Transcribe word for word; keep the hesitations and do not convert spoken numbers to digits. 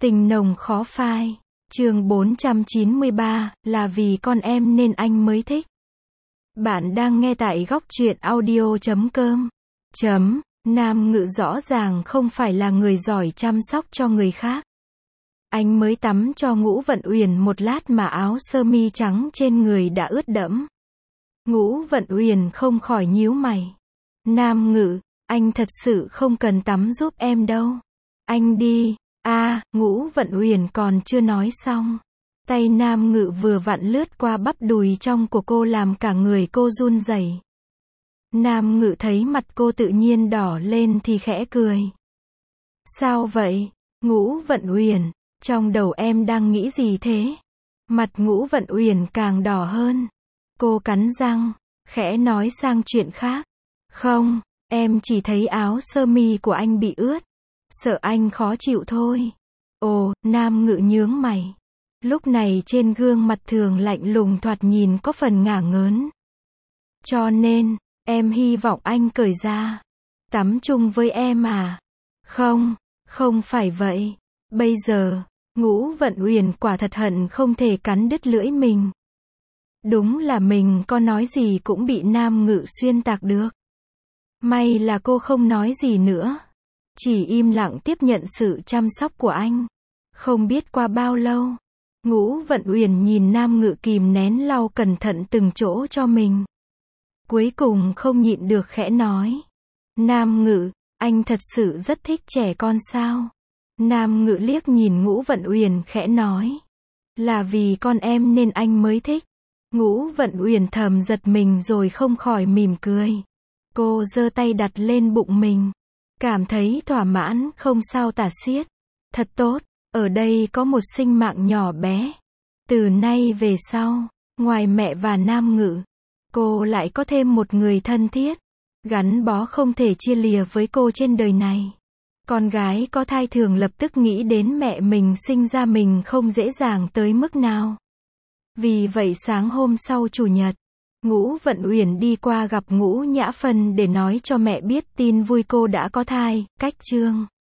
Tình nồng khó phai. Chương bốn trăm chín mươi ba, là vì con em nên anh mới thích. Bạn đang nghe tại góc truyện audio chấm com. Chấm, Nam Ngự rõ ràng không phải là người giỏi chăm sóc cho người khác. Anh mới tắm cho Ngũ Vận Uyển một lát mà áo sơ mi trắng trên người đã ướt đẫm. Ngũ Vận Uyển không khỏi nhíu mày. Nam Ngự, anh thật sự không cần tắm giúp em đâu. Anh đi. A, à, Ngũ Vận Uyển còn chưa nói xong. Tay Nam Ngự vừa vặn lướt qua bắp đùi trong của cô làm cả người cô run rẩy. Nam Ngự thấy mặt cô tự nhiên đỏ lên thì khẽ cười. Sao vậy? Ngũ Vận Uyển, trong đầu em đang nghĩ gì thế? Mặt Ngũ Vận Uyển càng đỏ hơn. Cô cắn răng, khẽ nói sang chuyện khác. Không, em chỉ thấy áo sơ mi của anh bị ướt. Sợ anh khó chịu thôi. Ồ, Nam Ngự nhướng mày. Lúc này trên gương mặt thường lạnh lùng thoạt nhìn có phần ngả ngớn. Cho nên, em hy vọng anh cởi ra. Tắm chung với em à? Không, không phải vậy. Bây giờ, Ngũ Vận Uyển quả thật hận không thể cắn đứt lưỡi mình. Đúng là mình có nói gì cũng bị Nam Ngự xuyên tạc được. May là cô không nói gì nữa. Chỉ im lặng tiếp nhận sự chăm sóc của anh. Không biết qua bao lâu, Ngũ Vận Uyển nhìn Nam Ngự kìm nén lau cẩn thận từng chỗ cho mình. Cuối cùng không nhịn được khẽ nói. Nam Ngự, anh thật sự rất thích trẻ con sao? Nam Ngự liếc nhìn Ngũ Vận Uyển khẽ nói. Là vì con em nên anh mới thích. Ngũ Vận Uyển thầm giật mình rồi không khỏi mỉm cười. Cô giơ tay đặt lên bụng mình. Cảm thấy thỏa mãn không sao tả xiết. Thật tốt, ở đây có một sinh mạng nhỏ bé. Từ nay về sau, ngoài mẹ và Nam Ngự, cô lại có thêm một người thân thiết, gắn bó không thể chia lìa với cô trên đời này. Con gái có thai thường lập tức nghĩ đến mẹ mình sinh ra mình không dễ dàng tới mức nào. Vì vậy sáng hôm sau Chủ nhật, Ngũ Vận Uyển đi qua gặp Ngũ Nhã Phân để nói cho mẹ biết tin vui cô đã có thai. Cách chương